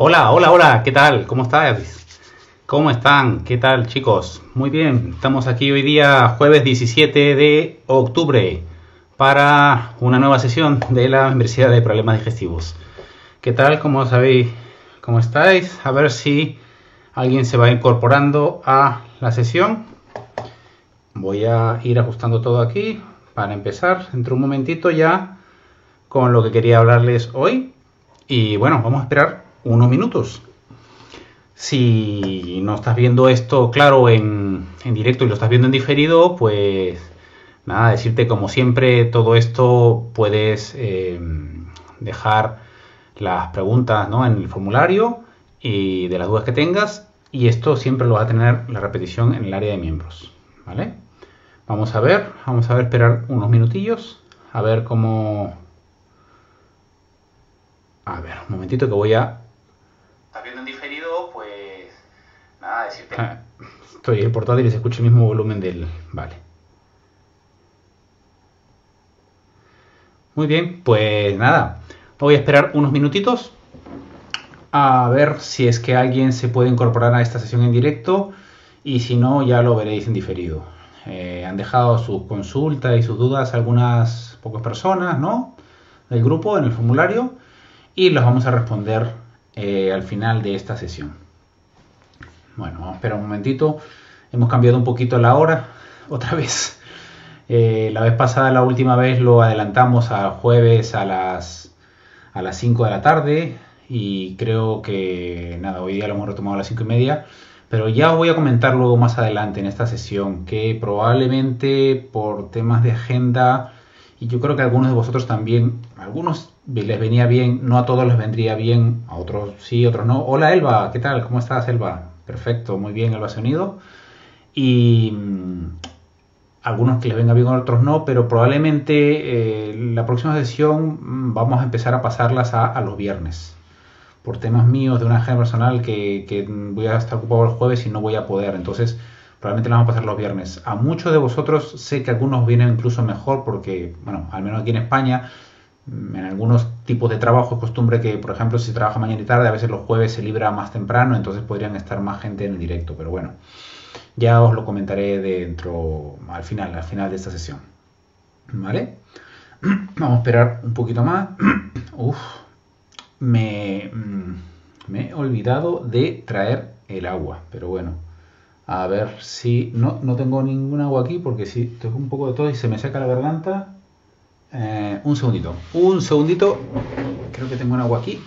Hola, hola, hola, ¿qué tal? ¿Cómo estás? ¿Cómo están? ¿Qué tal, chicos? Muy bien, estamos aquí hoy día, jueves 17 de octubre, para una nueva sesión de la Membresía de Problemas Digestivos. ¿Qué tal? ¿Cómo sabéis? ¿Cómo estáis? A ver si alguien se va incorporando a la sesión. Voy a ir ajustando todo aquí para empezar dentro de un momentito ya con lo que quería hablarles hoy. Y bueno, vamos a esperar unos minutos. Si no estás viendo esto, claro, en directo y lo estás viendo en diferido, pues nada, decirte como siempre, todo esto puedes dejar las preguntas, ¿no?, en el formulario y de las dudas que tengas, y esto siempre lo va a tener la repetición en el área de miembros, ¿vale? Vamos a ver, esperar unos minutillos, a ver cómo... A ver, un momentito que voy a... ¿Estás viendo en diferido? Pues nada, decirte... estoy en el portátil y se escucha el mismo volumen del... Vale. Muy bien, pues nada. Voy a esperar unos minutitos a ver si es que alguien se puede incorporar a esta sesión en directo, y si no, ya lo veréis en diferido. Han dejado sus consultas y sus dudas algunas pocas personas, ¿no?, del grupo en el formulario, y los vamos a responder al final de esta sesión. Bueno, vamos a esperar un momentito. Hemos cambiado un poquito la hora otra vez. La vez pasada, la última vez, lo adelantamos a jueves a las 5 de la tarde, y creo que nada, hoy día lo hemos retomado a las 5:30, pero ya os voy a comentar luego más adelante en esta sesión que probablemente por temas de agenda, y yo creo que a algunos de vosotros también, a algunos les venía bien, no a todos les vendría bien, a otros sí, otros no. Hola Elba, ¿qué tal? ¿Cómo estás, Elba? Perfecto, muy bien, Elba se ha unido. Y algunos que les venga bien, a otros no, pero probablemente la próxima sesión vamos a empezar a pasarlas a los viernes. Por temas míos de una agenda personal que voy a estar ocupado el jueves y no voy a poder, entonces probablemente las vamos a pasar los viernes. A muchos de vosotros sé que algunos vienen incluso mejor porque, bueno, al menos aquí en España, en algunos tipos de trabajo es costumbre que, por ejemplo, si se trabaja mañana y tarde, a veces los jueves se libra más temprano, entonces podrían estar más gente en el directo, pero bueno, ya os lo comentaré al final de esta sesión, ¿vale? Vamos a esperar un poquito más. Uf, me he olvidado de traer el agua, pero bueno, a ver si... No tengo ningún agua aquí porque si tengo un poco de todo y se me seca la garganta. Un segundito, creo que tengo un agua aquí.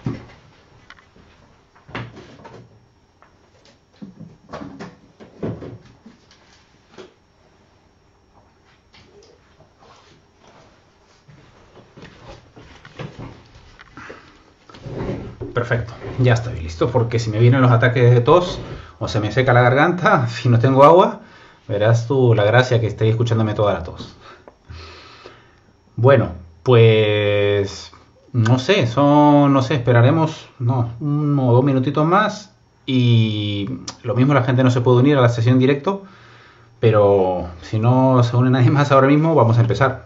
Perfecto, ya estoy listo, porque si me vienen los ataques de tos o se me seca la garganta, si no tengo agua, verás tú la gracia que estéis escuchándome toda la tos. Bueno, pues no sé, esperaremos uno o dos minutitos más, y lo mismo, la gente no se puede unir a la sesión en directo, pero si no se une nadie más ahora mismo, vamos a empezar.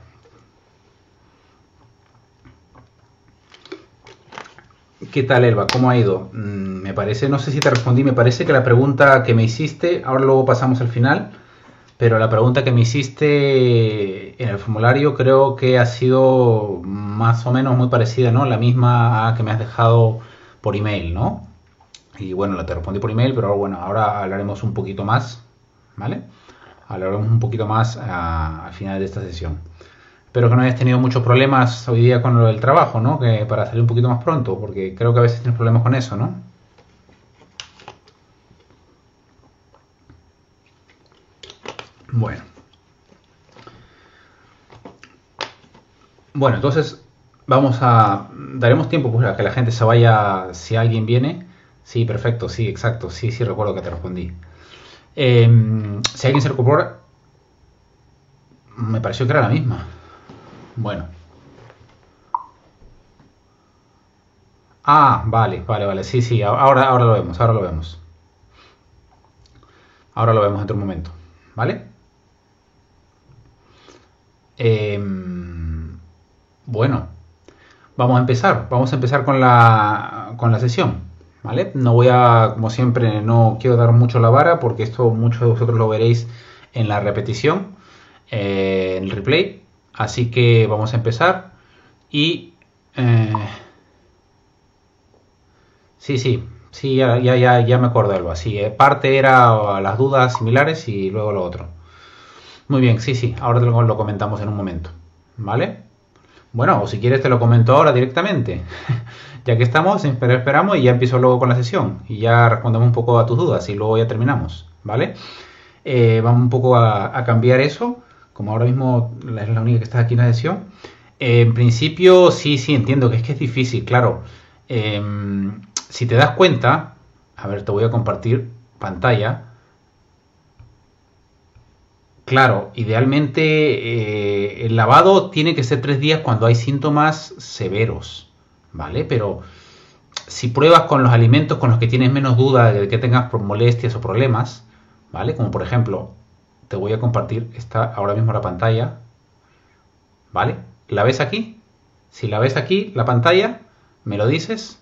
¿Qué tal, Elba? ¿Cómo ha ido? Me parece, no sé si te respondí, me parece que la pregunta que me hiciste, ahora luego pasamos al final, pero la pregunta que me hiciste en el formulario creo que ha sido más o menos muy parecida, ¿no? La misma a que me has dejado por email, ¿no? Y bueno, te respondí por email, pero bueno, ahora hablaremos un poquito más, ¿vale? Hablaremos un poquito más al final de esta sesión. Espero que no hayas tenido muchos problemas hoy día con lo del trabajo, ¿no? Que para salir un poquito más pronto, porque creo que a veces tienes problemas con eso, ¿no? Bueno. Bueno, entonces daremos tiempo pues, a que la gente se vaya, si alguien viene. Sí, perfecto, sí, exacto, sí, recuerdo que te respondí. Si alguien se recupera, me pareció que era la misma. Bueno. Ah, vale, sí, ahora lo vemos. Ahora lo vemos dentro de un momento, ¿vale? Bueno, vamos a empezar con la sesión. ¿vale? No voy a, como siempre, no quiero dar mucho la vara porque esto muchos de vosotros lo veréis en la repetición, en el replay. Así que vamos a empezar y... sí, ya me acuerdo de algo así. Parte era las dudas similares y luego lo otro. Muy bien, sí, ahora lo comentamos en un momento, ¿vale? Bueno, o si quieres te lo comento ahora directamente. Ya que estamos, esperamos y ya empiezo luego con la sesión. Y ya respondemos un poco a tus dudas y luego ya terminamos, ¿vale? Vamos un poco a cambiar eso. Como ahora mismo es la única que está aquí en la sesión. En principio, sí, entiendo que es difícil, claro. Si te das cuenta, a ver, te voy a compartir pantalla. Claro, idealmente el lavado tiene que ser 3 días cuando hay síntomas severos, ¿vale? Pero si pruebas con los alimentos con los que tienes menos duda de que tengas molestias o problemas, ¿vale? Como por ejemplo, te voy a compartir ahora mismo la pantalla, ¿vale? ¿La ves aquí? Si la ves aquí, la pantalla, me lo dices.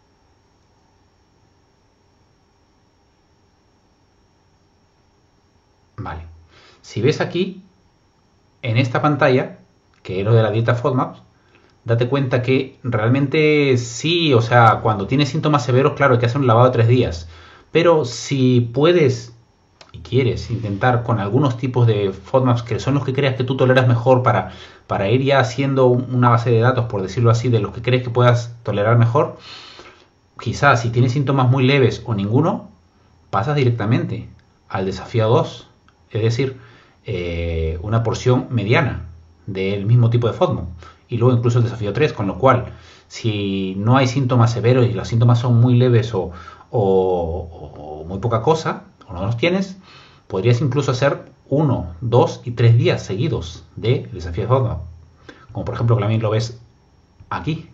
Vale. Si ves aquí, en esta pantalla, que es lo de la dieta FODMAP, date cuenta que realmente sí, o sea, cuando tienes síntomas severos, claro, hay que hacer un lavado de 3 días. Pero si puedes y quieres intentar con algunos tipos de FODMAPs que son los que creas que tú toleras mejor para ir ya haciendo una base de datos, por decirlo así, de los que crees que puedas tolerar mejor, quizás si tienes síntomas muy leves o ninguno, pasas directamente al desafío 2, es decir, una porción mediana del mismo tipo de FODMAP y luego incluso el desafío 3, con lo cual si no hay síntomas severos y los síntomas son muy leves o muy poca cosa, o no los tienes, podrías incluso hacer 1, 2 y 3 días seguidos del desafío FODMAP, como por ejemplo que también lo ves aquí.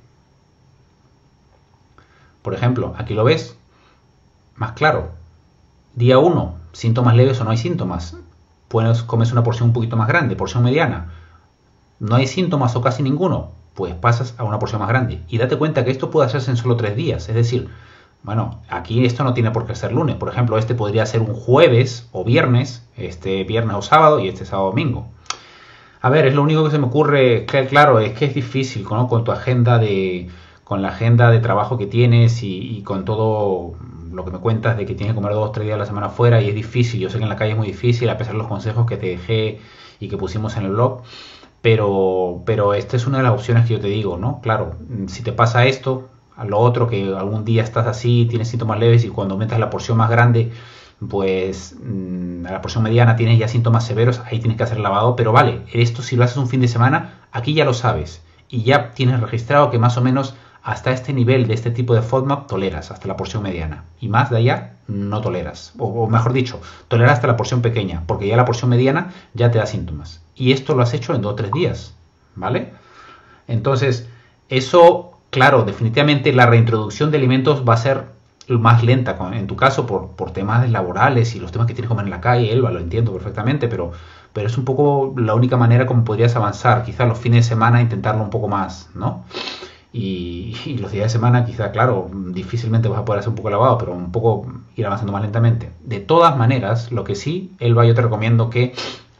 Por ejemplo, aquí lo ves más claro. Día 1, síntomas leves o no hay síntomas. Pues comes una porción un poquito más grande, porción mediana. No hay síntomas o casi ninguno, pues pasas a una porción más grande. Y date cuenta que esto puede hacerse en solo 3 días. Es decir, bueno, aquí esto no tiene por qué ser lunes. Por ejemplo, este podría ser un jueves o viernes, este viernes o sábado y este sábado o domingo. A ver, es lo único que se me ocurre, claro, es que es difícil, ¿no? Con la agenda de trabajo que tienes y con todo lo que me cuentas de que tienes que comer 2 o 3 días a la semana fuera y es difícil. Yo sé que en la calle es muy difícil, a pesar de los consejos que te dejé y que pusimos en el blog. Pero esta es una de las opciones que yo te digo, ¿no? Claro, si te pasa esto, a lo otro, que algún día estás así, tienes síntomas leves y cuando aumentas la porción más grande, pues a la porción mediana tienes ya síntomas severos, ahí tienes que hacer lavado, pero vale, esto si lo haces un fin de semana, aquí ya lo sabes y ya tienes registrado que más o menos hasta este nivel de este tipo de FODMAP toleras, hasta la porción mediana, y más de allá no toleras, o mejor dicho, toleras hasta la porción pequeña, porque ya la porción mediana ya te da síntomas, y esto lo has hecho en 2 o 3 días, ¿vale? Entonces, eso, claro, definitivamente la reintroducción de alimentos va a ser más lenta, en tu caso, por temas laborales y los temas que tienes que comer en la calle, Elba, lo entiendo perfectamente, pero es un poco la única manera como podrías avanzar, quizás los fines de semana intentarlo un poco más, ¿no? Y los días de semana quizá, claro, difícilmente vas a poder hacer un poco de lavado, pero un poco ir avanzando más lentamente. De todas maneras, lo que sí, Elba, yo te recomiendo que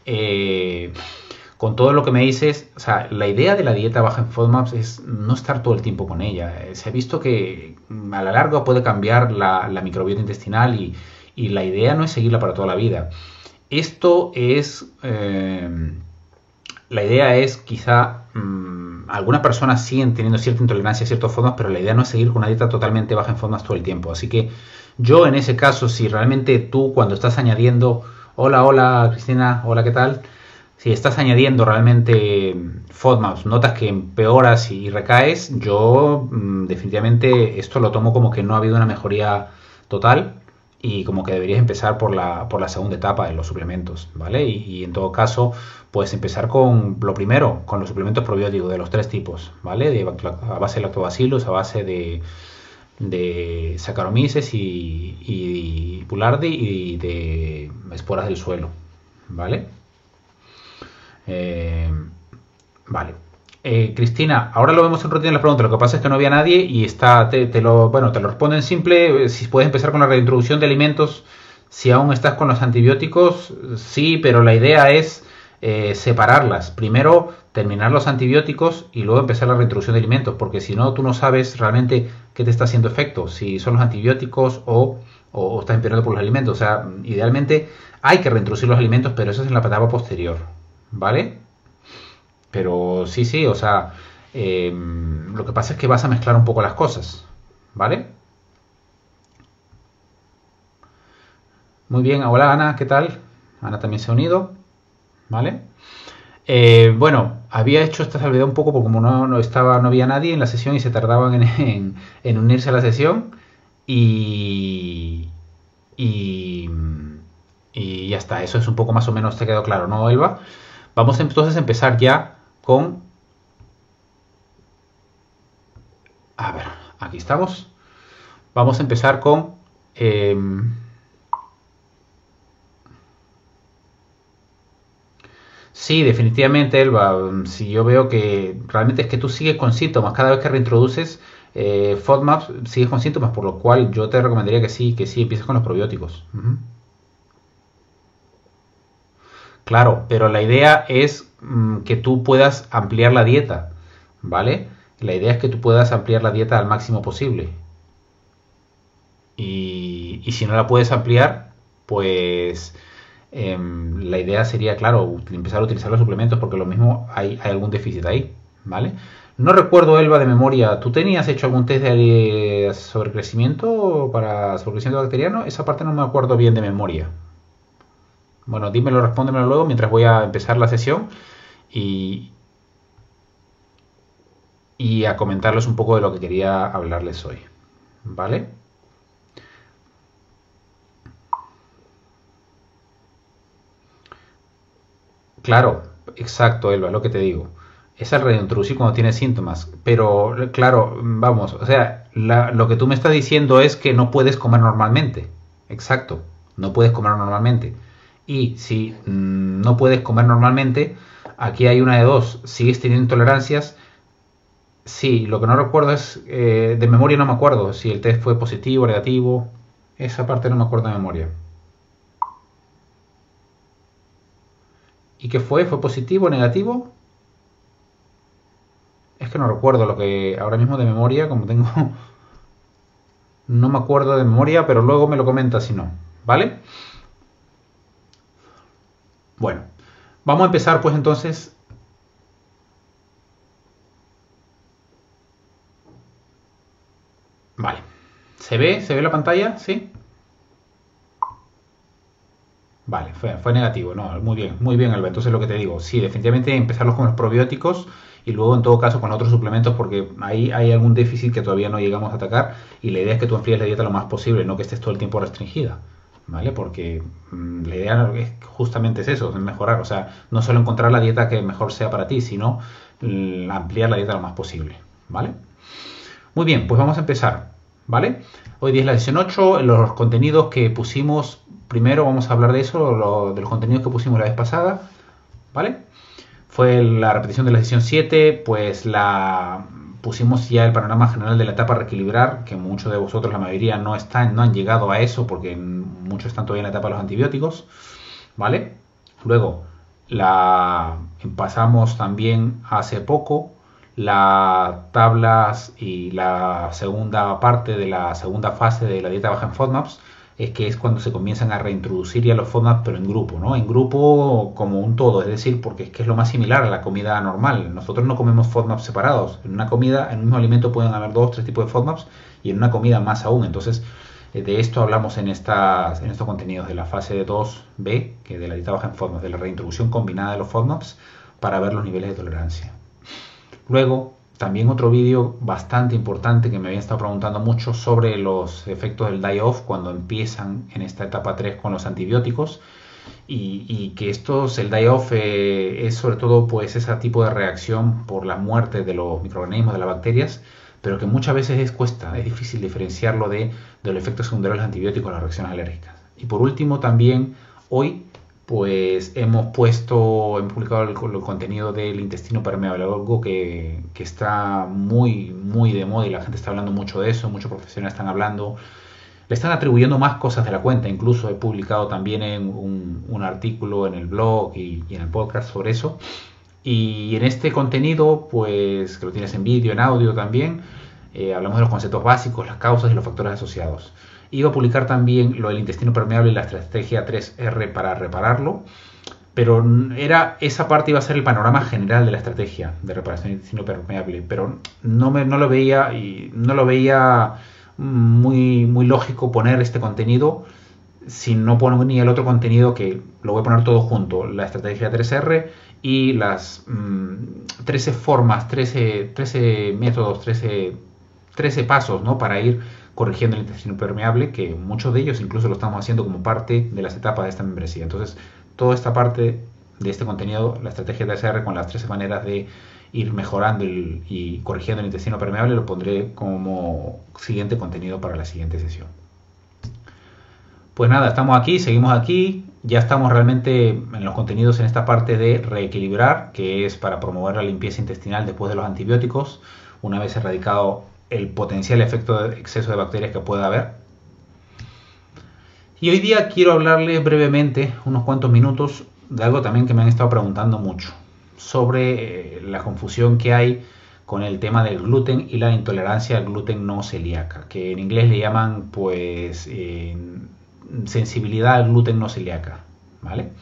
con todo lo que me dices, o sea, la idea de la dieta baja en FODMAPs es no estar todo el tiempo con ella. Se ha visto que a la larga puede cambiar la microbiota intestinal y la idea no es seguirla para toda la vida. Esto es... la idea es quizá algunas personas siguen teniendo cierta intolerancia a ciertos FODMAPs, pero la idea no es seguir con una dieta totalmente baja en FODMAPs todo el tiempo. Así que yo en ese caso, si realmente tú cuando estás añadiendo, hola Cristina, hola, ¿qué tal? Si estás añadiendo realmente FODMAPs, notas que empeoras y recaes, yo definitivamente esto lo tomo como que no ha habido una mejoría total y como que deberías empezar por la segunda etapa de los suplementos, ¿vale? Y en todo caso, pues empezar con lo primero, con los suplementos probióticos de los 3 tipos, ¿vale? A base de lactobacillus, a base de Saccharomyces y Boulardii y de esporas del suelo, ¿vale? Vale. Cristina, ahora lo vemos en rutina en las preguntas. Lo que pasa es que no había nadie y está, bueno, te lo respondo en simple. Si puedes empezar con la reintroducción de alimentos, si aún estás con los antibióticos, sí, pero la idea es separarlas. Primero terminar los antibióticos y luego empezar la reintroducción de alimentos, porque si no, tú no sabes realmente qué te está haciendo efecto, si son los antibióticos o estás empeorando por los alimentos. O sea, idealmente hay que reintroducir los alimentos, pero eso es en la etapa posterior, ¿vale? Pero sí, sí, o sea, lo que pasa es que vas a mezclar un poco las cosas, ¿vale? Muy bien, hola Ana, ¿qué tal? Ana también se ha unido, ¿vale? Bueno, había hecho esta salvedad un poco porque como no había nadie en la sesión y se tardaban en unirse a la sesión y, y, y ya está, eso es un poco más o menos, te quedó claro, ¿no, Elba? Vamos entonces a empezar ya con... A ver, aquí estamos. Vamos a empezar con... sí, definitivamente, Elba. Si yo veo que realmente es que tú sigues con síntomas, cada vez que reintroduces FODMAPs, sigues con síntomas, por lo cual yo te recomendaría que sí empieces con los probióticos. Ujú. Claro, pero la idea es que tú puedas ampliar la dieta, ¿vale? La idea es que tú puedas ampliar la dieta al máximo posible. Y si no la puedes ampliar, pues la idea sería, claro, empezar a utilizar los suplementos porque lo mismo hay algún déficit ahí, ¿vale? No recuerdo, Elba, de memoria, ¿tú tenías hecho algún test de sobrecrecimiento para sobrecrecimiento bacteriano? Esa parte no me acuerdo bien de memoria. Bueno, dímelo, respóndemelo luego mientras voy a empezar la sesión y, y a comentarles un poco de lo que quería hablarles hoy, ¿vale? Claro, exacto, Elba, es lo que te digo. Es al reintroducir cuando tienes síntomas. Pero, claro, vamos, o sea, lo que tú me estás diciendo es que no puedes comer normalmente. Exacto, no puedes comer normalmente. Y si no puedes comer normalmente, aquí hay una de dos. Sigues teniendo intolerancias. Sí, lo que no recuerdo es, de memoria no me acuerdo si el test fue positivo o negativo. Esa parte no me acuerdo de memoria. ¿Y qué fue? ¿Fue positivo o negativo? Es que no recuerdo lo que ahora mismo de memoria, como tengo, no me acuerdo de memoria, pero luego me lo comenta si no, ¿vale? Bueno, vamos a empezar pues entonces. Vale, ¿se ve? ¿Se ve la pantalla? ¿Sí? Vale, fue negativo, no, muy bien, Alba. Entonces lo que te digo, sí, definitivamente empezarlos con los probióticos y luego en todo caso con otros suplementos porque ahí hay algún déficit que todavía no llegamos a atacar y la idea es que tú enfríes la dieta lo más posible, no que estés todo el tiempo restringida, ¿vale? Porque la idea es justamente es eso, es mejorar, o sea, no solo encontrar la dieta que mejor sea para ti, sino ampliar la dieta lo más posible, ¿vale? Muy bien, pues vamos a empezar, ¿vale? Hoy día es la sesión 8, los contenidos que pusimos, primero vamos a hablar de eso, de los contenidos que pusimos la vez pasada, ¿vale? Fue la repetición de la sesión 7, pues pusimos ya el panorama general de la etapa reequilibrar, que muchos de vosotros, la mayoría, no han llegado a eso porque muchos están todavía en la etapa de los antibióticos, ¿vale? Luego, pasamos también hace poco las tablas y la segunda parte de la segunda fase de la dieta baja en FODMAPs, es que es cuando se comienzan a reintroducir ya los FODMAPs, pero en grupo, ¿no? En grupo como un todo, es decir, porque es que es lo más similar a la comida normal. Nosotros no comemos FODMAPs separados. En una comida, en un mismo alimento pueden haber dos, tres tipos de FODMAPs y en una comida más aún. Entonces, de esto hablamos en estos contenidos de la fase 2B, que de la dieta baja en FODMAPs, de la reintroducción combinada de los FODMAPs para ver los niveles de tolerancia. Luego, también otro vídeo bastante importante que me habían estado preguntando mucho sobre los efectos del die-off cuando empiezan en esta etapa 3 con los antibióticos y que el die-off es sobre todo pues ese tipo de reacción por la muerte de los microorganismos, de las bacterias, pero que muchas veces es difícil diferenciarlo de los efectos secundarios de los antibióticos, las reacciones alérgicas. Y por último también hoy pues hemos publicado el contenido del intestino permeable, algo que está muy de moda y la gente está hablando mucho de eso, muchos profesionales están hablando, le están atribuyendo más cosas de la cuenta, incluso he publicado también un artículo en el blog y en el podcast sobre eso. Y en este contenido, pues que lo tienes en vídeo, en audio también, hablamos de los conceptos básicos, las causas y los factores asociados. Iba a publicar también lo del intestino permeable y la estrategia 3R para repararlo, pero esa parte iba a ser el panorama general de la estrategia de reparación del intestino permeable, pero no lo veía muy lógico poner este contenido si no pongo ni el otro contenido, que lo voy a poner todo junto, la estrategia 3R y las 13 formas, 13 métodos, 13 pasos, ¿no?, para ir corrigiendo el intestino permeable, que muchos de ellos incluso lo estamos haciendo como parte de las etapas de esta membresía. Entonces, toda esta parte de este contenido, la estrategia 3R con las 13 maneras de ir mejorando y corrigiendo el intestino permeable, lo pondré como siguiente contenido para la siguiente sesión. Pues nada, estamos aquí, seguimos aquí, ya estamos realmente en los contenidos en esta parte de reequilibrar, que es para promover la limpieza intestinal después de los antibióticos, una vez erradicado el potencial efecto de exceso de bacterias que pueda haber. Y hoy día quiero hablarles brevemente, unos cuantos minutos, de algo también que me han estado preguntando mucho, sobre la confusión que hay con el tema del gluten y la intolerancia al gluten no celíaca, que en inglés le llaman pues sensibilidad al gluten no celíaca, ¿vale?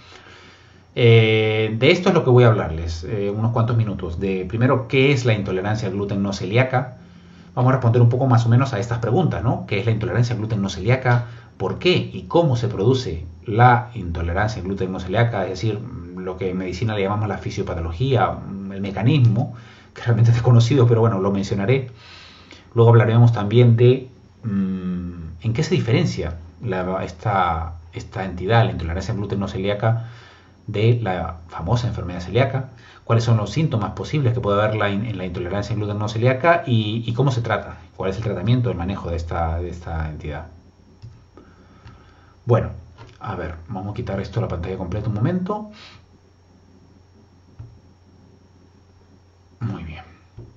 De esto es lo que voy a hablarles, unos cuantos minutos. De primero, ¿qué es la intolerancia al gluten no celíaca? Vamos a responder un poco más o menos a estas preguntas, ¿no? ¿Qué es la intolerancia al gluten no celíaca? ¿Por qué y cómo se produce la intolerancia al gluten no celíaca? Es decir, lo que en medicina le llamamos la fisiopatología, el mecanismo, que realmente es desconocido, pero bueno, lo mencionaré. Luego hablaremos también de en qué se diferencia esta entidad, la intolerancia al gluten no celíaca, de la famosa enfermedad celíaca, cuáles son los síntomas posibles que puede haber en la intolerancia al gluten no celíaca y cómo se trata, cuál es el tratamiento, el manejo de esta entidad. Bueno, a ver, vamos a quitar esto de la pantalla completa un momento. Muy bien.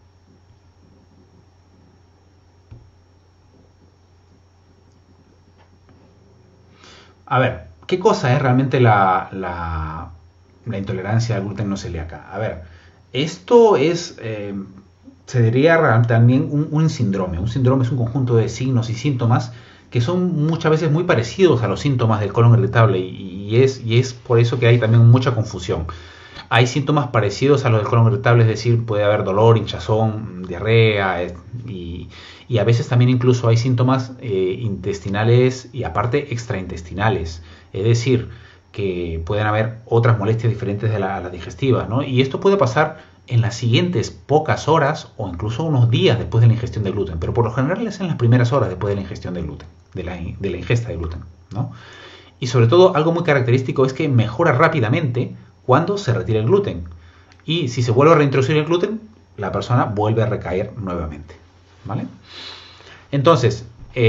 A ver, ¿qué cosa es realmente la intolerancia al gluten no celíaca? A ver, esto es, se diría también un síndrome. Un síndrome es un conjunto de signos y síntomas que son muchas veces muy parecidos a los síntomas del colon irritable y es por eso que hay también mucha confusión. Hay síntomas parecidos a los del colon irritable, es decir, puede haber dolor, hinchazón, diarrea y a veces también incluso hay síntomas intestinales y aparte extraintestinales, es decir, que pueden haber otras molestias diferentes de las digestivas, ¿no? Y esto puede pasar en las siguientes pocas horas o incluso unos días después de la ingestión de gluten, pero por lo general es en las primeras horas después de la ingestión de gluten, de la ingesta de gluten, ¿no? Y sobre todo algo muy característico es que mejora rápidamente cuando se retira el gluten. Y si se vuelve a reintroducir el gluten, la persona vuelve a recaer nuevamente, ¿vale? Entonces,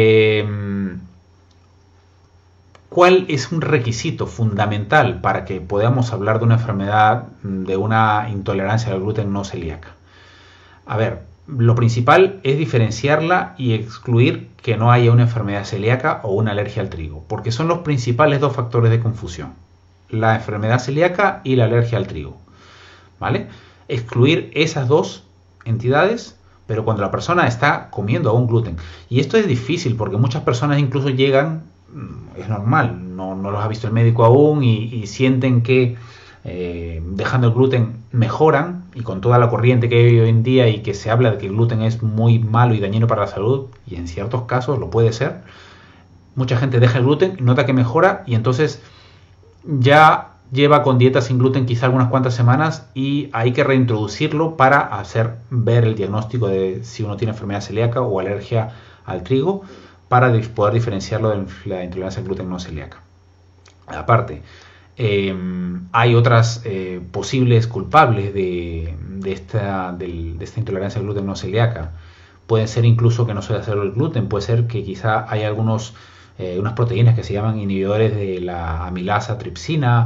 ¿cuál es un requisito fundamental para que podamos hablar de una enfermedad, de una intolerancia al gluten no celíaca? A ver, lo principal es diferenciarla y excluir que no haya una enfermedad celíaca o una alergia al trigo, porque son los principales dos factores de confusión: la enfermedad celíaca y la alergia al trigo, ¿vale? Excluir esas dos entidades, pero cuando la persona está comiendo aún gluten. Y esto es difícil porque muchas personas incluso llegan, es normal, no los ha visto el médico aún y sienten que dejando el gluten mejoran, y con toda la corriente que hay hoy en día y que se habla de que el gluten es muy malo y dañino para la salud, y en ciertos casos lo puede ser, mucha gente deja el gluten, nota que mejora y entonces ya lleva con dieta sin gluten quizá algunas cuantas semanas y hay que reintroducirlo para hacer ver el diagnóstico de si uno tiene enfermedad celíaca o alergia al trigo, para poder diferenciarlo de la intolerancia al gluten no celíaca. Aparte, hay otras posibles culpables de esta intolerancia al gluten no celíaca. Pueden ser incluso que no suele hacerlo el gluten, puede ser que quizá hay unas proteínas que se llaman inhibidores de la amilasa tripsina,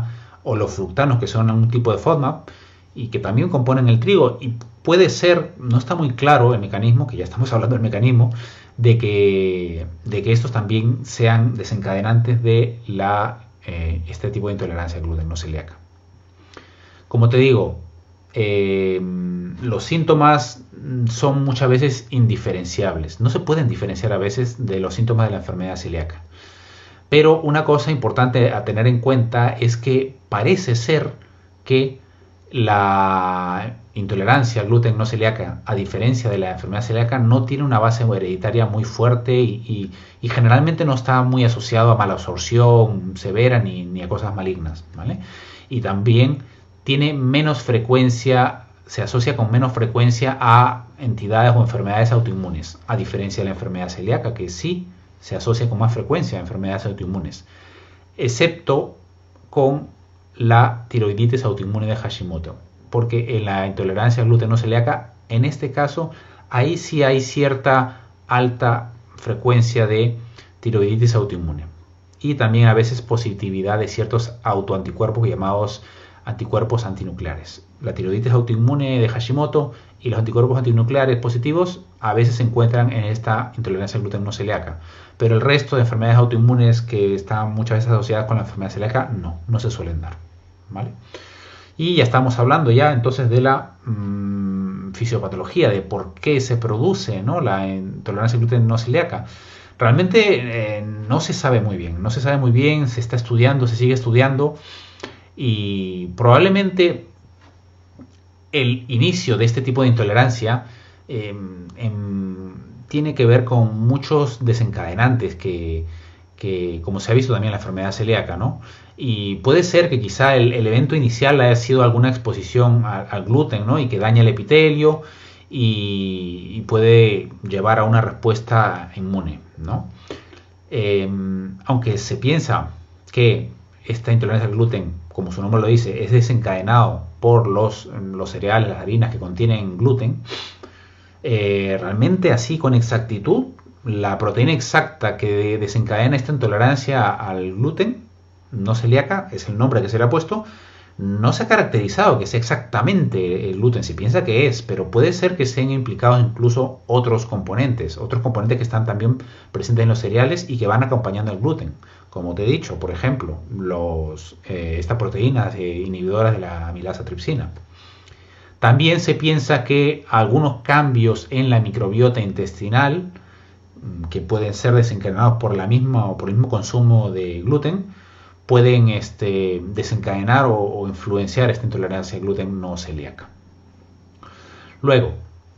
o los fructanos, que son un tipo de FODMAP y que también componen el trigo. Y puede ser, no está muy claro el mecanismo, que ya estamos hablando del mecanismo, de que estos también sean desencadenantes de este tipo de intolerancia al gluten no celíaca. Como te digo, los síntomas son muchas veces indiferenciables. No se pueden diferenciar a veces de los síntomas de la enfermedad celíaca. Pero una cosa importante a tener en cuenta es que parece ser que la intolerancia al gluten no celíaca, a diferencia de la enfermedad celíaca, no tiene una base hereditaria muy fuerte y generalmente no está muy asociado a malabsorción severa ni a cosas malignas, ¿vale? Y también tiene menos frecuencia, se asocia con menos frecuencia a entidades o enfermedades autoinmunes, a diferencia de la enfermedad celíaca, que sí se asocia con más frecuencia a enfermedades autoinmunes, excepto con la tiroiditis autoinmune de Hashimoto, porque en la intolerancia al gluten no celíaca, en este caso, ahí sí hay cierta alta frecuencia de tiroiditis autoinmune y también a veces positividad de ciertos autoanticuerpos llamados anticuerpos antinucleares. La tiroiditis autoinmune de Hashimoto y los anticuerpos antinucleares positivos a veces se encuentran en esta intolerancia al gluten no celíaca, pero el resto de enfermedades autoinmunes que están muchas veces asociadas con la enfermedad celíaca no se suelen dar, ¿vale? Y ya estamos hablando ya entonces de la fisiopatología, de por qué se produce, ¿no?, la intolerancia al gluten no celíaca. Realmente no se sabe muy bien, se está estudiando, se sigue estudiando, y probablemente el inicio de este tipo de intolerancia tiene que ver con muchos desencadenantes que como se ha visto también en la enfermedad celíaca, ¿no? Y puede ser que quizá el evento inicial haya sido alguna exposición al gluten, ¿no?, y que daña el epitelio y puede llevar a una respuesta inmune, ¿no? Aunque se piensa que esta intolerancia al gluten, como su nombre lo dice, es desencadenado por los cereales, las harinas que contienen gluten, realmente así con exactitud, la proteína exacta que desencadena esta intolerancia al gluten no celíaca, es el nombre que se le ha puesto, no se ha caracterizado que sea exactamente el gluten. Se piensa que es, pero puede ser que estén implicados incluso otros componentes que están también presentes en los cereales y que van acompañando el gluten. Como te he dicho, por ejemplo, estas proteínas inhibidoras de la amilasa tripsina. También se piensa que algunos cambios en la microbiota intestinal, que pueden ser desencadenados por el mismo consumo de gluten, pueden desencadenar o influenciar esta intolerancia al gluten no celíaca. Luego,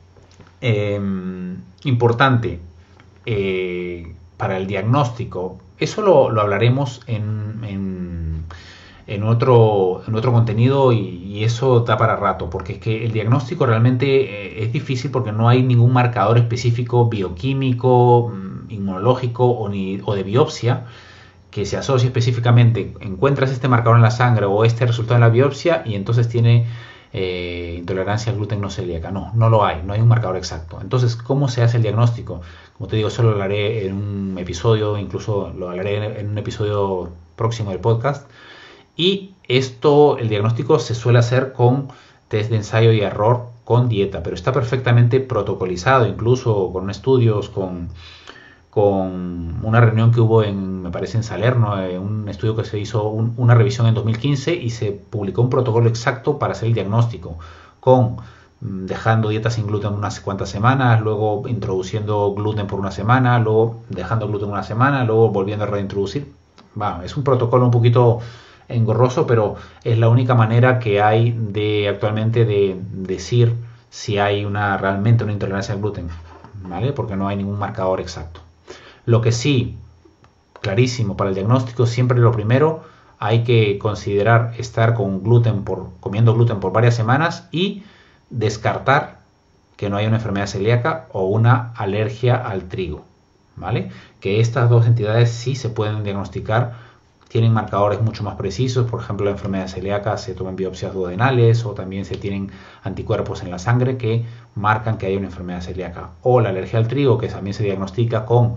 importante para el diagnóstico, eso lo hablaremos en otro contenido y eso da para rato, porque es que el diagnóstico realmente es difícil porque no hay ningún marcador específico bioquímico, inmunológico o de biopsia que se asocie específicamente. Encuentras este marcador en la sangre o este resultado en la biopsia y entonces tiene intolerancia al gluten no celíaca. No lo hay, no hay un marcador exacto. Entonces, ¿cómo se hace el diagnóstico? Como te digo, eso lo hablaré en un episodio, incluso lo hablaré en un episodio próximo del podcast. Y el diagnóstico se suele hacer con test de ensayo y error con dieta, pero está perfectamente protocolizado, incluso con estudios, con una reunión que hubo me parece en Salerno, un estudio que se hizo, una revisión en 2015 y se publicó un protocolo exacto para hacer el diagnóstico, dejando dieta sin gluten unas cuantas semanas, luego introduciendo gluten por una semana, luego dejando gluten una semana, luego volviendo a reintroducir. Es un protocolo un poquito engorroso, pero es la única manera que hay actualmente de decir si hay realmente una intolerancia al gluten, ¿vale? Porque no hay ningún marcador exacto. Lo que sí, clarísimo para el diagnóstico, siempre lo primero, hay que considerar estar comiendo gluten por varias semanas y descartar que no haya una enfermedad celíaca o una alergia al trigo, ¿vale? Que estas dos entidades sí se pueden diagnosticar, tienen marcadores mucho más precisos. Por ejemplo, la enfermedad celíaca se toman biopsias duodenales o también se tienen anticuerpos en la sangre que marcan que hay una enfermedad celíaca. O la alergia al trigo, que también se diagnostica con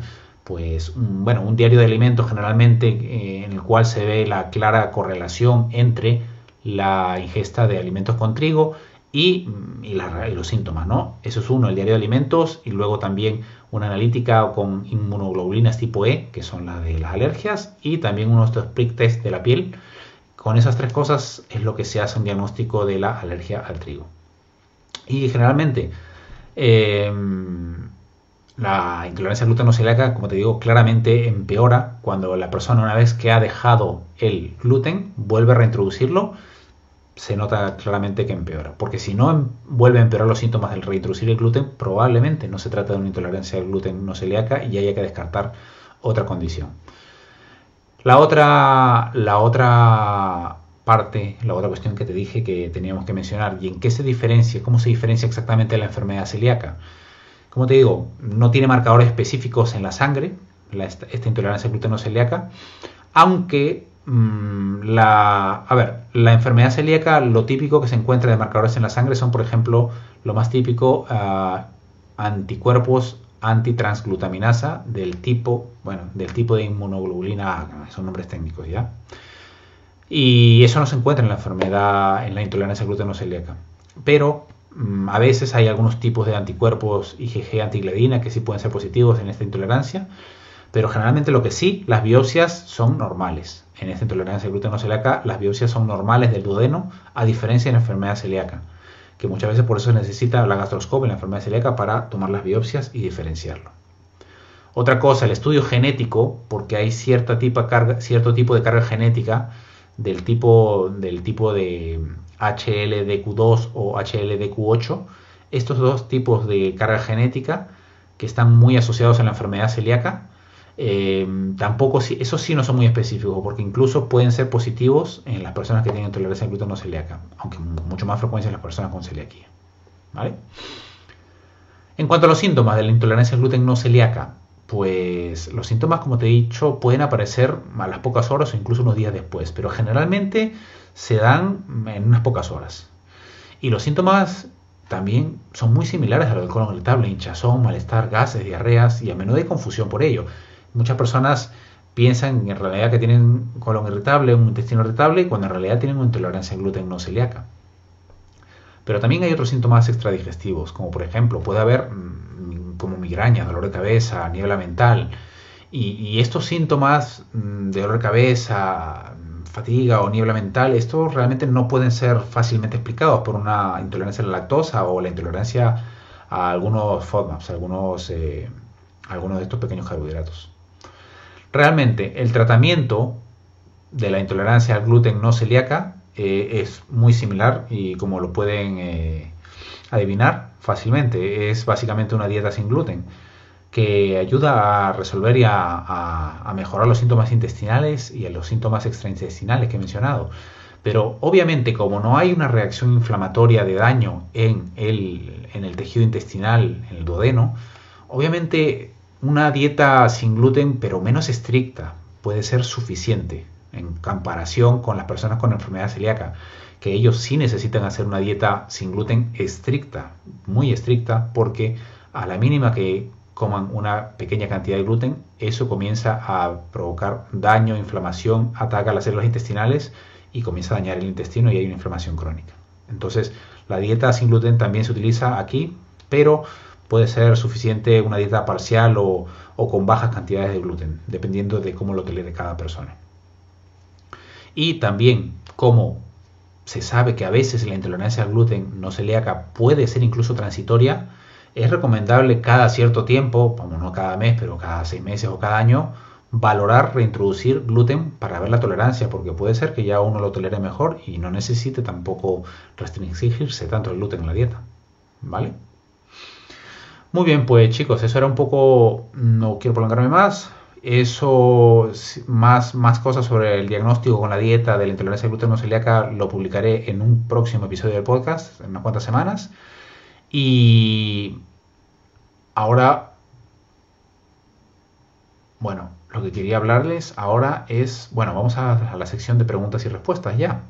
pues un diario de alimentos generalmente en el cual se ve la clara correlación entre la ingesta de alimentos con trigo y los síntomas, ¿no? Eso es uno, el diario de alimentos, y luego también una analítica con inmunoglobulinas tipo E, que son las de las alergias, y también unos prick test de la piel. Con esas tres cosas es lo que se hace un diagnóstico de la alergia al trigo. Y generalmente la intolerancia al gluten no celíaca, como te digo, claramente empeora cuando la persona, una vez que ha dejado el gluten, vuelve a reintroducirlo. Se nota claramente que empeora, porque si no vuelve a empeorar los síntomas del reintroducir el gluten, probablemente no se trata de una intolerancia al gluten no celíaca y haya que descartar otra condición. La otra parte, la otra cuestión que te dije que teníamos que mencionar, y en qué se diferencia, cómo se diferencia exactamente la enfermedad celíaca. Como te digo, no tiene marcadores específicos en la sangre, esta intolerancia al gluten no celíaca, aunque la enfermedad celíaca, lo típico que se encuentra de marcadores en la sangre son, por ejemplo, lo más típico, anticuerpos antitransglutaminasa del tipo de inmunoglobulina A, son nombres técnicos, ¿ya? Y eso no se encuentra en la enfermedad, en la intolerancia al gluten no celíaca. Pero a veces hay algunos tipos de anticuerpos IgG antigliadina que sí pueden ser positivos en esta intolerancia, pero generalmente lo que sí, las biopsias son normales. En esta intolerancia al gluten no celíaca, las biopsias son normales del duodeno, a diferencia de la enfermedad celíaca, que muchas veces por eso se necesita la gastroscopia en la enfermedad celíaca para tomar las biopsias y diferenciarlo. Otra cosa, el estudio genético, porque hay cierto tipo de carga genética del tipo de HLDQ2 o HLDQ8. Estos dos tipos de carga genética que están muy asociados a la enfermedad celíaca, tampoco, esos sí no son muy específicos, porque incluso pueden ser positivos en las personas que tienen intolerancia al gluten no celíaca, aunque mucho más frecuencia en las personas con celiaquía, ¿vale? En cuanto a los síntomas de la intolerancia al gluten no celíaca, pues los síntomas, como te he dicho, pueden aparecer a las pocas horas o incluso unos días después, pero generalmente se dan en unas pocas horas. Y los síntomas también son muy similares a los del colon irritable: hinchazón, malestar, gases, diarreas, y a menudo hay confusión por ello. Muchas personas piensan en realidad que tienen colon irritable, un intestino irritable, cuando en realidad tienen una intolerancia al gluten no celíaca. Pero también hay otros síntomas extradigestivos, como por ejemplo puede haber como migraña, dolor de cabeza, niebla mental, y estos síntomas de dolor de cabeza, fatiga o niebla mental, estos realmente no pueden ser fácilmente explicados por una intolerancia a la lactosa o la intolerancia a algunos FODMAPs, algunos de estos pequeños carbohidratos. Realmente el tratamiento de la intolerancia al gluten no celíaca es muy similar, y como lo pueden adivinar fácilmente, es básicamente una dieta sin gluten que ayuda a resolver y a mejorar los síntomas intestinales y los síntomas extraintestinales que he mencionado. Pero obviamente, como no hay una reacción inflamatoria de daño en el tejido intestinal, en el duodeno, obviamente una dieta sin gluten pero menos estricta puede ser suficiente en comparación con las personas con enfermedad celíaca, que ellos sí necesitan hacer una dieta sin gluten estricta, muy estricta, porque a la mínima que coman una pequeña cantidad de gluten, eso comienza a provocar daño, inflamación, ataca las células intestinales y comienza a dañar el intestino y hay una inflamación crónica. Entonces, la dieta sin gluten también se utiliza aquí, pero puede ser suficiente una dieta parcial o con bajas cantidades de gluten, dependiendo de cómo lo tolere cada persona. Y también, como se sabe que a veces la intolerancia al gluten no celíaca puede ser incluso transitoria, es recomendable cada cierto tiempo, como no cada mes, pero cada 6 meses o cada año, valorar reintroducir gluten para ver la tolerancia, porque puede ser que ya uno lo tolere mejor y no necesite tampoco restringirse tanto el gluten en la dieta, ¿vale? Muy bien, pues chicos, eso era un poco, no quiero prolongarme más. Eso, más cosas sobre el diagnóstico con la dieta de la intolerancia al gluten no celíaca lo publicaré en un próximo episodio del podcast, en unas cuantas semanas. Y ahora, bueno, lo que quería hablarles ahora es, bueno, vamos a la sección de preguntas y respuestas ya.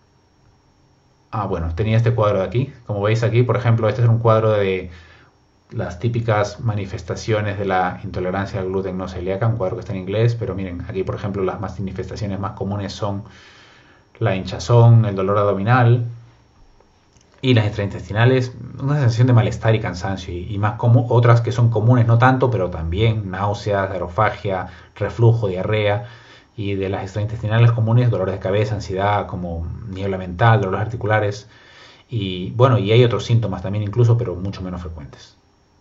Bueno, tenía este cuadro de aquí. Como veis aquí, por ejemplo, este es un cuadro de las típicas manifestaciones de la intolerancia al gluten no celíaca, un cuadro que está en inglés, pero miren, aquí por ejemplo las manifestaciones más comunes son la hinchazón, el dolor abdominal y las extraintestinales, una sensación de malestar y cansancio, y más como otras que son comunes, no tanto, pero también náuseas, aerofagia, reflujo, diarrea, y de las extraintestinales comunes, dolores de cabeza, ansiedad, como niebla mental, dolores articulares, y bueno, y hay otros síntomas también incluso, pero mucho menos frecuentes.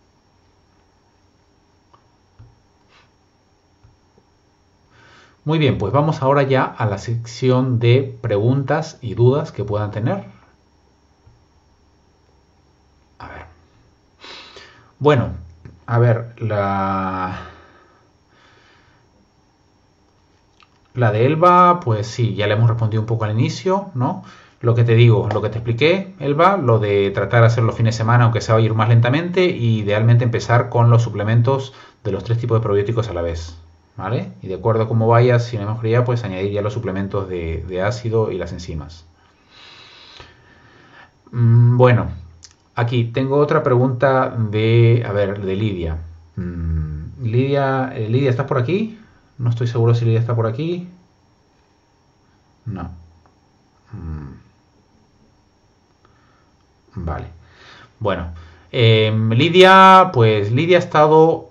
Muy bien, pues vamos ahora ya a la sección de preguntas y dudas que puedan tener. A ver. Bueno, a ver, la de Elba, pues sí, ya le hemos respondido un poco al inicio, ¿no? Lo que te digo, lo que te expliqué, Elba, lo de tratar de hacer los fines de semana, aunque sea ir más lentamente, y idealmente empezar con los suplementos de los 3 tipos de probióticos a la vez, ¿vale? Y de acuerdo a cómo vayas, si no hay mejoría, pues añadir ya los suplementos de ácido y las enzimas. Bueno, aquí tengo otra pregunta de, a ver, de Lidia. Lidia, ¿estás por aquí? No estoy seguro si Lidia está por aquí. No. Vale. Bueno. Lidia, pues Lidia ha estado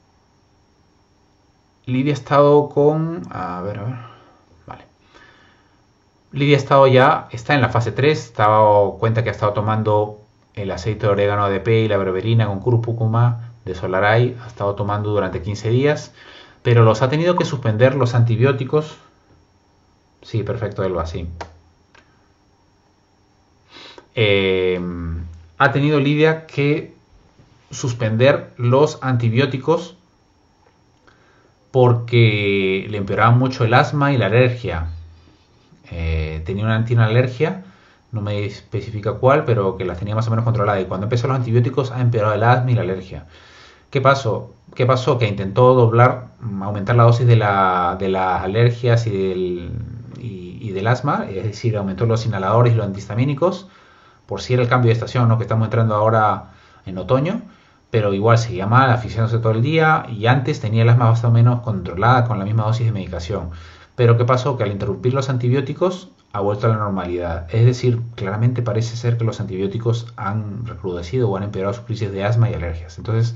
con... A ver. Vale. Lidia ha estado ya, está en la fase 3, cuenta que ha estado tomando el aceite de orégano ADP y la berberina con cúrcuma de Solaray, ha estado tomando durante 15 días, pero los ha tenido que suspender los antibióticos. Sí, perfecto, Elba, sí. Ha tenido Lidia que suspender los antibióticos porque le empeoraban mucho el asma y la alergia. Tenía una alergia, no me especifica cuál, pero que las tenía más o menos controlada. Y cuando empezó los antibióticos ha empeorado el asma y la alergia. ¿Qué pasó? Que intentó aumentar la dosis de las alergias y del asma, es decir, aumentó los inhaladores y los antihistamínicos, por si era el cambio de estación, ¿no? Que estamos entrando ahora en otoño, pero igual seguía mal, asfixiándose todo el día, y antes tenía el asma más o menos controlada con la misma dosis de medicación. Pero ¿qué pasó? Que al interrumpir los antibióticos ha vuelto a la normalidad. Es decir, claramente parece ser que los antibióticos han recrudecido o han empeorado sus crisis de asma y alergias. Entonces,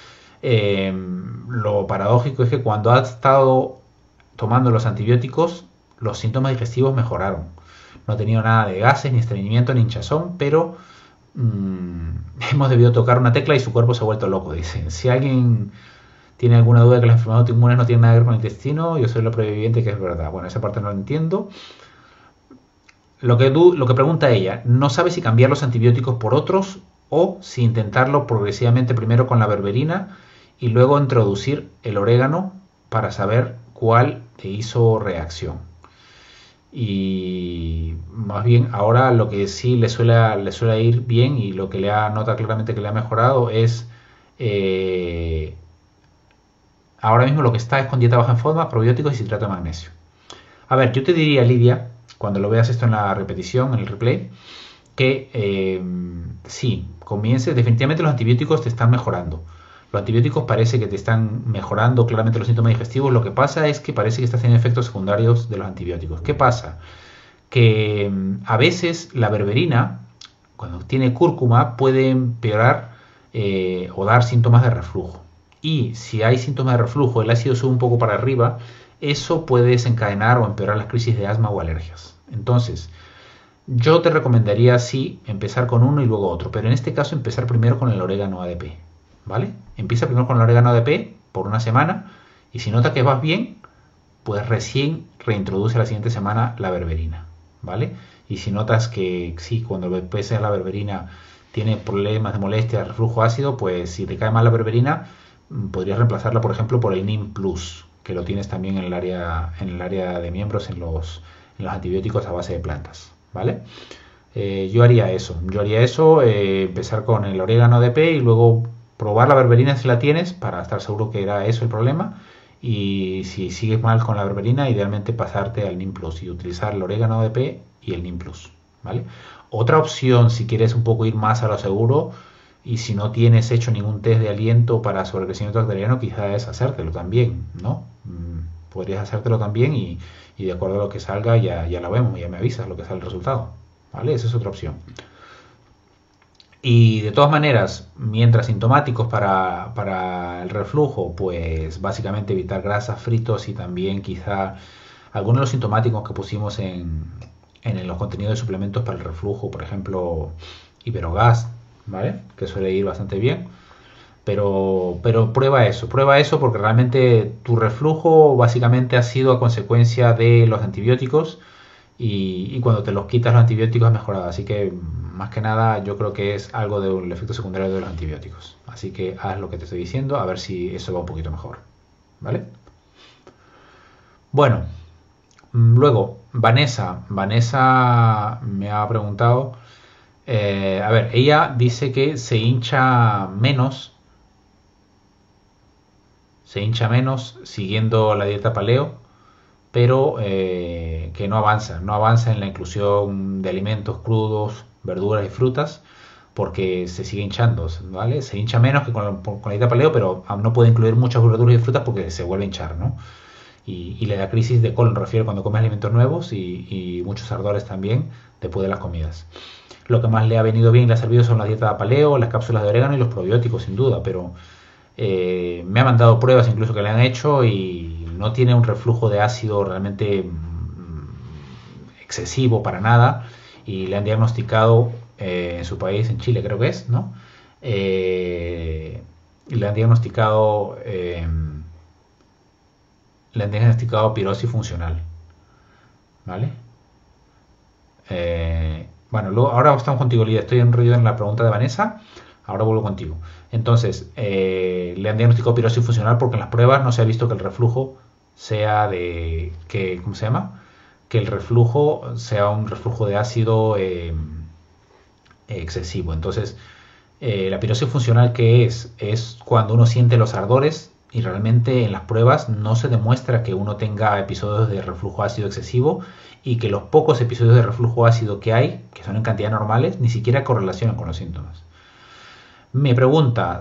lo paradójico es que cuando ha estado tomando los antibióticos, los síntomas digestivos mejoraron. No ha tenido nada de gases, ni estreñimiento, ni hinchazón, pero hemos debido tocar una tecla y su cuerpo se ha vuelto loco, dice. Si alguien tiene alguna duda de que las enfermedades autoinmunes no tienen nada que ver con el intestino, yo soy la prueba viviente que es verdad. Bueno, esa parte no la entiendo. Lo que pregunta ella, no sabe si cambiar los antibióticos por otros o si intentarlo progresivamente primero con la berberina y luego introducir el orégano para saber cuál te hizo reacción. Y más bien ahora lo que sí le suele ir bien y lo que nota claramente que le ha mejorado es ahora mismo lo que está es con dieta baja en FODMAP, probióticos y citrato de magnesio. A ver, yo te diría, Lidia, cuando lo veas esto en la repetición, en el replay, que sí, comiences, definitivamente los antibióticos te están mejorando. Los antibióticos parece que te están mejorando claramente los síntomas digestivos. Lo que pasa es que parece que estás teniendo efectos secundarios de los antibióticos. ¿Qué pasa? Que a veces la berberina, cuando tiene cúrcuma, puede empeorar o dar síntomas de reflujo. Y si hay síntomas de reflujo, el ácido sube un poco para arriba, eso puede desencadenar o empeorar las crisis de asma o alergias. Entonces, yo te recomendaría sí empezar con uno y luego otro, pero en este caso empezar primero con el orégano ADP, ¿vale? Empieza primero con el orégano ADP por una semana y si notas que vas bien, pues recién reintroduce la siguiente semana la berberina, ¿vale? Y si notas que sí, cuando empieces la berberina tiene problemas de molestia, reflujo ácido, pues si te cae mal la berberina, podrías reemplazarla, por ejemplo, por el NIM Plus, que lo tienes también en el área de miembros, en los antibióticos a base de plantas, ¿vale? Yo haría eso, empezar con el orégano ADP y luego probar la berberina si la tienes, para estar seguro que era eso el problema, y si sigues mal con la berberina, idealmente pasarte al NIM Plus y utilizar el orégano ADP y el NIM Plus, ¿vale? Otra opción, si quieres un poco ir más a lo seguro, Y si no tienes hecho ningún test de aliento para sobrecrecimiento bacteriano, quizás hacértelo también, ¿no? Podrías hacértelo también y de acuerdo a lo que salga ya lo vemos, ya me avisas lo que sale el resultado, ¿vale? Esa es otra opción. Y de todas maneras, mientras sintomáticos para el reflujo, pues básicamente evitar grasas, fritos y también quizá algunos de los sintomáticos que pusimos en los contenidos de suplementos para el reflujo, por ejemplo, Iberogast, ¿vale? Que suele ir bastante bien. Pero prueba eso porque realmente tu reflujo básicamente ha sido a consecuencia de los antibióticos y cuando te los quitas los antibióticos ha mejorado. Así que más que nada yo creo que es algo del efecto secundario de los antibióticos. Así que haz lo que te estoy diciendo a ver si eso va un poquito mejor. ¿Vale? Bueno, luego Vanessa me ha preguntado, a ver, ella dice que se hincha menos siguiendo la dieta paleo, pero que no avanza en la inclusión de alimentos crudos, verduras y frutas, porque se sigue hinchando, ¿vale? Se hincha menos que con la dieta paleo, pero no puede incluir muchas verduras y frutas porque se vuelve a hinchar, ¿no? Y le da crisis de colon, refiero cuando comes alimentos nuevos y muchos ardores también después de las comidas. Lo que más le ha venido bien y le ha servido son la dieta paleo, las cápsulas de orégano y los probióticos, sin duda, pero me ha mandado pruebas incluso que le han hecho y no tiene un reflujo de ácido realmente excesivo para nada y le han diagnosticado en su país, en Chile creo que es, ¿no? Le han diagnosticado pirosis funcional, ¿vale? Bueno, ahora estamos contigo, Lidia. Estoy enrollado en la pregunta de Vanessa. Ahora vuelvo contigo. Entonces, le han diagnosticado pirosis funcional porque en las pruebas no se ha visto que el reflujo sea ¿cómo se llama? Que el reflujo sea un reflujo de ácido excesivo. Entonces, la pirosis funcional, ¿qué es? Es cuando uno siente los ardores y realmente en las pruebas no se demuestra que uno tenga episodios de reflujo ácido excesivo y que los pocos episodios de reflujo ácido que hay, que son en cantidad normales, ni siquiera correlacionan con los síntomas. Me pregunta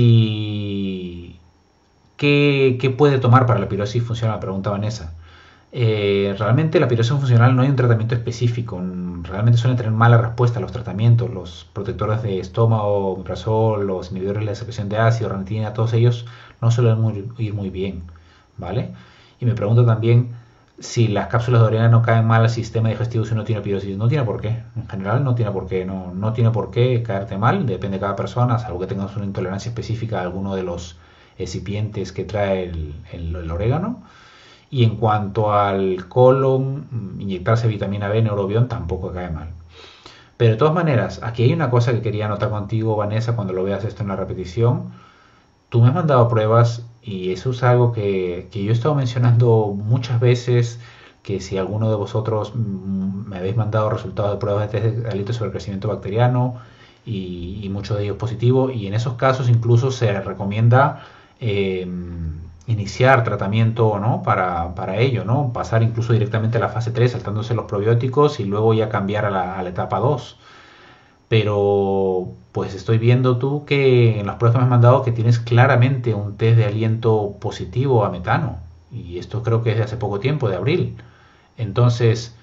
¿qué puede tomar para la pirosis funcional? Pregunta Vanessa. Realmente la pirosis funcional no hay un tratamiento específico. Realmente suelen tener mala respuesta a los tratamientos. Los protectores de estómago, omeprazol, los inhibidores de la secreción de ácido, ranitidina, todos ellos no suelen ir muy bien, ¿vale? Y me pregunto también si las cápsulas de orégano caen mal al sistema digestivo si uno tiene pirosis. No tiene por qué. En general no tiene por qué. No tiene por qué caerte mal. Depende de cada persona, salvo que tengas una intolerancia específica a alguno de los excipientes que trae el orégano. Y en cuanto al colon, inyectarse vitamina B, neurobión, tampoco cae mal. Pero de todas maneras, aquí hay una cosa que quería anotar contigo, Vanessa, cuando lo veas esto en la repetición. Tú me has mandado pruebas y eso es algo que yo he estado mencionando muchas veces, que si alguno de vosotros me habéis mandado resultados de pruebas de test de aliento sobre crecimiento bacteriano y muchos de ellos positivos, y en esos casos incluso se recomienda iniciar tratamiento, ¿no? para ello, ¿no? Pasar incluso directamente a la fase 3 saltándose los probióticos y luego ya cambiar a la etapa 2. Pero pues estoy viendo tú que en las pruebas que me has mandado que tienes claramente un test de aliento positivo a metano. Y esto creo que es de hace poco tiempo, de abril. Entonces,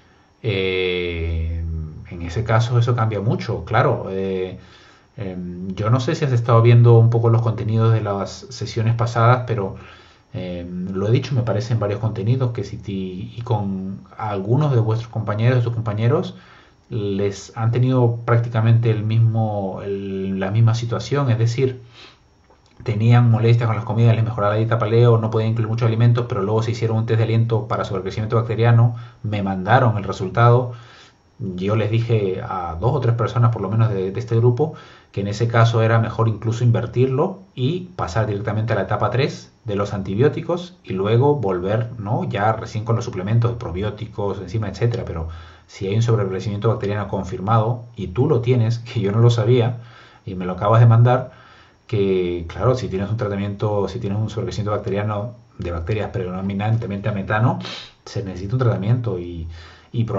en ese caso eso cambia mucho, claro. Yo no sé si has estado viendo un poco los contenidos de las sesiones pasadas, pero lo he dicho, me parece en varios contenidos que y con algunos de vuestros compañeros, de sus compañeros, les han tenido prácticamente la misma situación, es decir, tenían molestias con las comidas, les mejoraba la dieta paleo, no podían incluir muchos alimentos, pero luego se hicieron un test de aliento para sobrecrecimiento bacteriano, me mandaron el resultado. Yo les dije a 2 o 3 personas por lo menos de este grupo que en ese caso era mejor incluso invertirlo y pasar directamente a la etapa 3 de los antibióticos y luego volver, ¿no? Ya recién con los suplementos de probióticos, enzima, etcétera. Pero si hay un sobrecrecimiento bacteriano confirmado y tú lo tienes, que yo no lo sabía y me lo acabas de mandar, que claro, si tienes un tratamiento, si tienes un sobrecrecimiento bacteriano de bacterias predominantemente a metano, se necesita un tratamiento y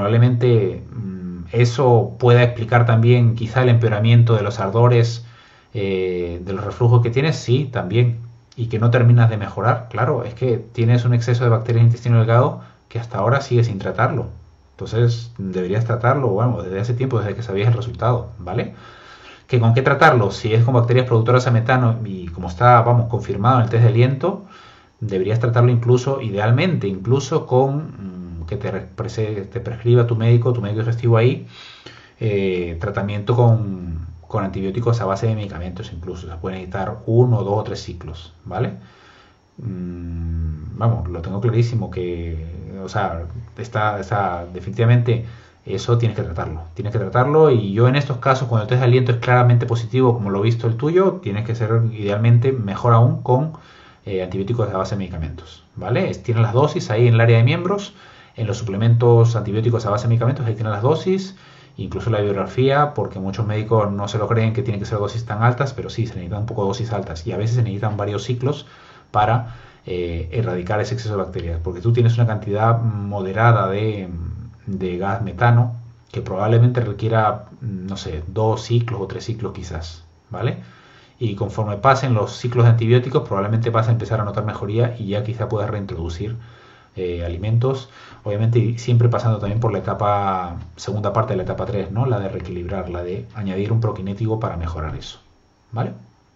probablemente eso pueda explicar también quizá el empeoramiento de los ardores de los reflujos que tienes, sí, también. Y que no terminas de mejorar, claro, es que tienes un exceso de bacterias en el intestino delgado que hasta ahora sigues sin tratarlo. Entonces deberías tratarlo, bueno, desde hace tiempo, desde que sabías el resultado, ¿vale? ¿Que con qué tratarlo? Si es con bacterias productoras a metano y como está, vamos, confirmado en el test de aliento, deberías tratarlo incluso, idealmente, incluso con que te prescriba tu médico digestivo ahí, tratamiento con antibióticos a base de medicamentos incluso. Se puede necesitar 1, 2 o 3 ciclos, ¿vale? Vamos, lo tengo clarísimo que, o sea, está definitivamente eso tienes que tratarlo y yo en estos casos cuando el test de aliento es claramente positivo como lo he visto el tuyo, tienes que ser idealmente mejor aún con antibióticos a base de medicamentos, ¿vale? Tienes las dosis ahí en el área de miembros, en los suplementos antibióticos a base de medicamentos, ahí tienes las dosis, incluso la bibliografía, porque muchos médicos no se lo creen que tienen que ser dosis tan altas, pero sí, se necesitan un poco de dosis altas y a veces se necesitan varios ciclos para erradicar ese exceso de bacterias, porque tú tienes una cantidad moderada de gas metano que probablemente requiera, no sé, 2 ciclos o 3 ciclos quizás, ¿vale? Y conforme pasen los ciclos de antibióticos probablemente vas a empezar a notar mejoría y ya quizá puedas reintroducir alimentos, obviamente siempre pasando también por la etapa, segunda parte de la etapa 3, ¿no? La de reequilibrar, la de añadir un prokinético para mejorar eso, ¿vale?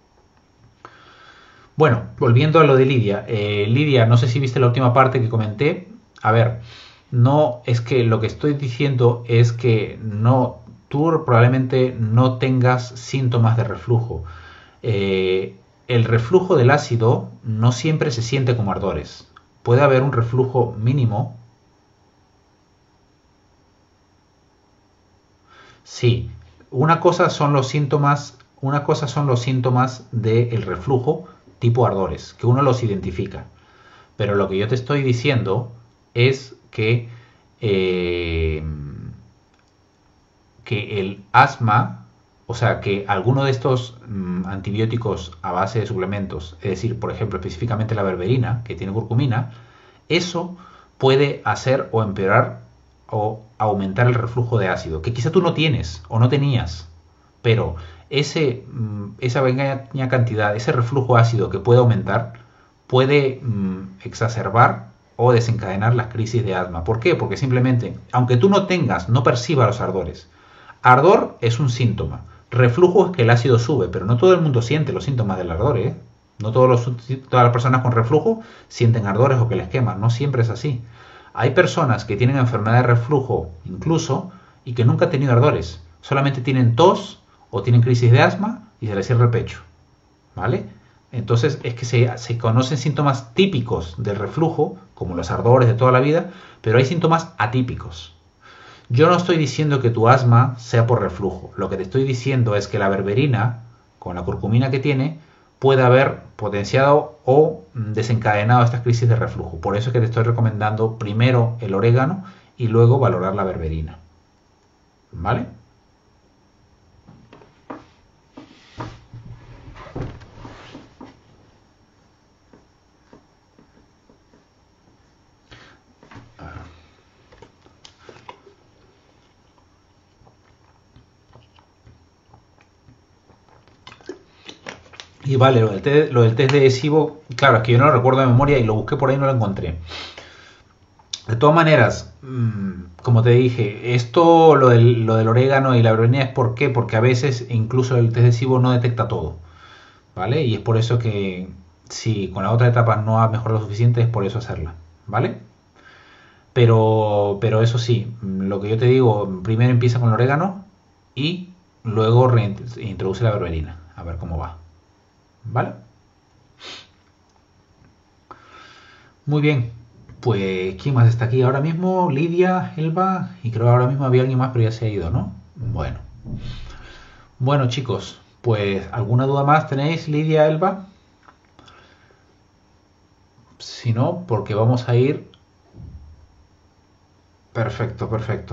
Bueno, volviendo a lo de Lidia. Lidia, no sé si viste la última parte que comenté. A ver, no es que lo que estoy diciendo es que no, tú probablemente no tengas síntomas de reflujo. El reflujo del ácido no siempre se siente como ardores. Puede haber un reflujo mínimo. Sí, una cosa son los síntomas del reflujo tipo ardores, que uno los identifica. Pero lo que yo te estoy diciendo es eh, que el asma, o sea, que alguno de estos antibióticos a base de suplementos, es decir, por ejemplo, específicamente la berberina, que tiene curcumina, eso puede hacer o empeorar o aumentar el reflujo de ácido, que quizá tú no tienes o no tenías, pero esa pequeña cantidad, ese reflujo ácido que puede aumentar, puede exacerbar o desencadenar las crisis de asma. ¿Por qué? Porque simplemente, aunque tú no tengas, no percibas los ardores. Ardor es un síntoma. Reflujo es que el ácido sube, pero no todo el mundo siente los síntomas del ardor, ¿eh? No todas las personas con reflujo sienten ardores o que les queman, no siempre es así. Hay personas que tienen enfermedad de reflujo incluso y que nunca han tenido ardores, solamente tienen tos o tienen crisis de asma y se les cierra el pecho, ¿vale? Entonces es que se conocen síntomas típicos del reflujo, como los ardores de toda la vida, pero hay síntomas atípicos. Yo no estoy diciendo que tu asma sea por reflujo, lo que te estoy diciendo es que la berberina, con la curcumina que tiene, puede haber potenciado o desencadenado estas crisis de reflujo. Por eso es que te estoy recomendando primero el orégano y luego valorar la berberina. ¿Vale? Y vale, lo del test de SIBO, claro, es que yo no lo recuerdo de memoria y lo busqué por ahí y no lo encontré. De todas maneras, como te dije, esto, lo del orégano y la berberina es ¿por qué? Porque a veces incluso el test de SIBO no detecta todo, ¿vale? Y es por eso que si con la otra etapa no ha mejorado lo suficiente, es por eso hacerla, ¿vale? Pero eso sí, lo que yo te digo, primero empieza con el orégano y luego introduce la berberina, a ver cómo va, ¿vale? Muy bien, pues ¿quién más está aquí ahora mismo? Lidia, Elba, y creo que ahora mismo había alguien más, pero ya se ha ido, ¿no? Bueno chicos, pues ¿alguna duda más tenéis, Lidia, Elba? Si no, porque vamos a ir... Perfecto, perfecto.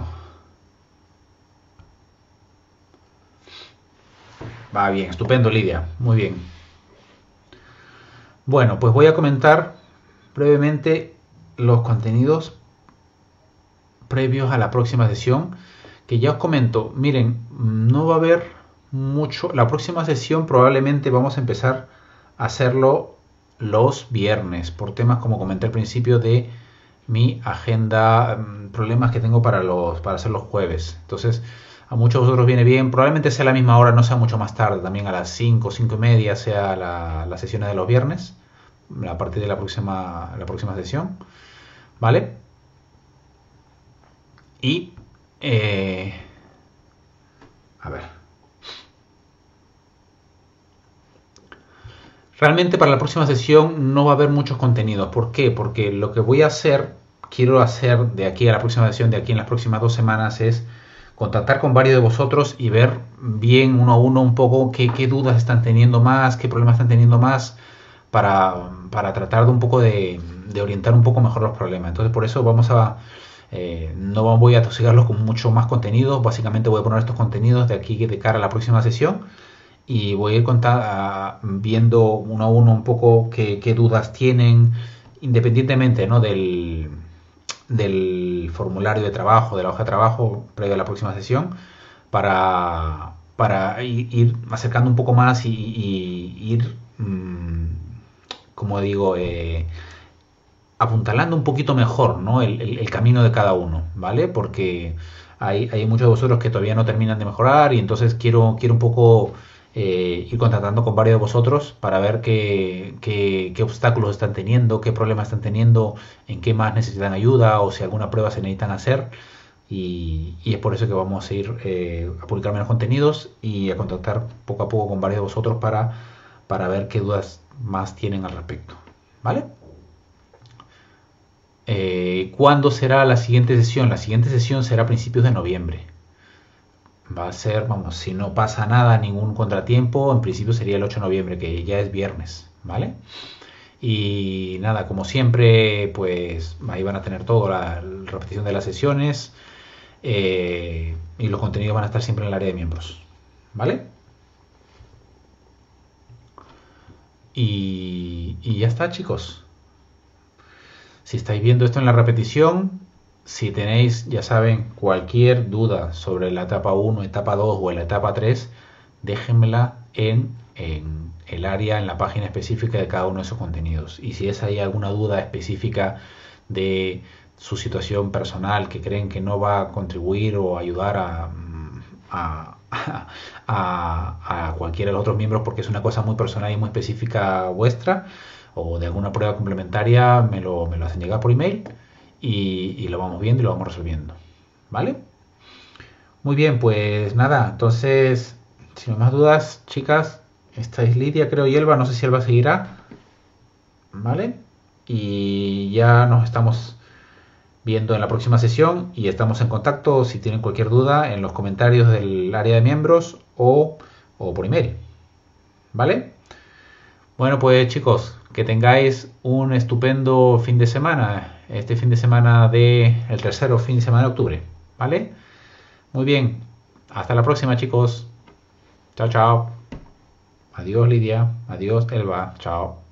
Va bien, estupendo, Lidia, muy bien. Bueno, pues voy a comentar brevemente los contenidos previos a la próxima sesión, que ya os comento, miren, no va a haber mucho. La próxima sesión probablemente vamos a empezar a hacerlo los viernes, por temas como comenté al principio de mi agenda, problemas que tengo para hacer los jueves. Entonces, a muchos de vosotros viene bien, probablemente sea a la misma hora, no sea mucho más tarde, también a las 5, 5 y media sea las sesiones de los viernes, a partir de la próxima sesión, ¿vale? Y, a ver, realmente para la próxima sesión no va a haber muchos contenidos. ¿Por qué? Porque lo que quiero hacer de aquí a la próxima sesión, de aquí en las próximas 2 semanas, es contactar con varios de vosotros y ver bien uno a uno un poco qué dudas están teniendo más, qué problemas están teniendo más, para tratar de un poco de orientar un poco mejor los problemas. Entonces por eso no voy a atosigarlos con mucho más contenido. Básicamente voy a poner estos contenidos de aquí de cara a la próxima sesión y voy a ir viendo uno a uno un poco qué dudas tienen, independientemente, ¿no?, del formulario de trabajo, de la hoja de trabajo previo a la próxima sesión, para ir acercando un poco más y ir, como digo, apuntalando un poquito mejor, ¿no?, el camino de cada uno, ¿vale? Porque hay muchos de vosotros que todavía no terminan de mejorar y entonces quiero un poco ir contactando con varios de vosotros para ver qué obstáculos están teniendo, qué problemas están teniendo, en qué más necesitan ayuda o si alguna prueba se necesitan hacer. Y es por eso que vamos a ir a publicar menos contenidos y a contactar poco a poco con varios de vosotros para ver qué dudas más tienen al respecto. ¿Vale? ¿Cuándo será la siguiente sesión? La siguiente sesión será a principios de noviembre. Va a ser, vamos, si no pasa nada, ningún contratiempo, en principio sería el 8 de noviembre, que ya es viernes, ¿vale? Y nada, como siempre, pues ahí van a tener todo, la repetición de las sesiones, y los contenidos van a estar siempre en el área de miembros, ¿vale? Y ya está, chicos. Si estáis viendo esto en la repetición, si tenéis, ya saben, cualquier duda sobre la etapa 1, etapa 2 o la etapa 3, déjenmela en el área, en la página específica de cada uno de esos contenidos. Y si hay alguna duda específica de su situación personal que creen que no va a contribuir o ayudar a cualquiera de los otros miembros porque es una cosa muy personal y muy específica vuestra, o de alguna prueba complementaria, me lo hacen llegar por email y lo vamos viendo y lo vamos resolviendo. ¿Vale? Muy bien, pues nada, entonces, si no hay más dudas, chicas, esta es Lidia, creo, y Elba, no sé si Elba seguirá. ¿Vale? Y ya nos estamos viendo en la próxima sesión y estamos en contacto si tienen cualquier duda en los comentarios del área de miembros o por email. ¿Vale? Bueno, pues chicos, que tengáis un estupendo fin de semana, este fin de semana el tercero fin de semana de octubre, ¿vale? Muy bien, hasta la próxima, chicos. Chao, chao. Adiós, Lidia. Adiós, Elba. Chao.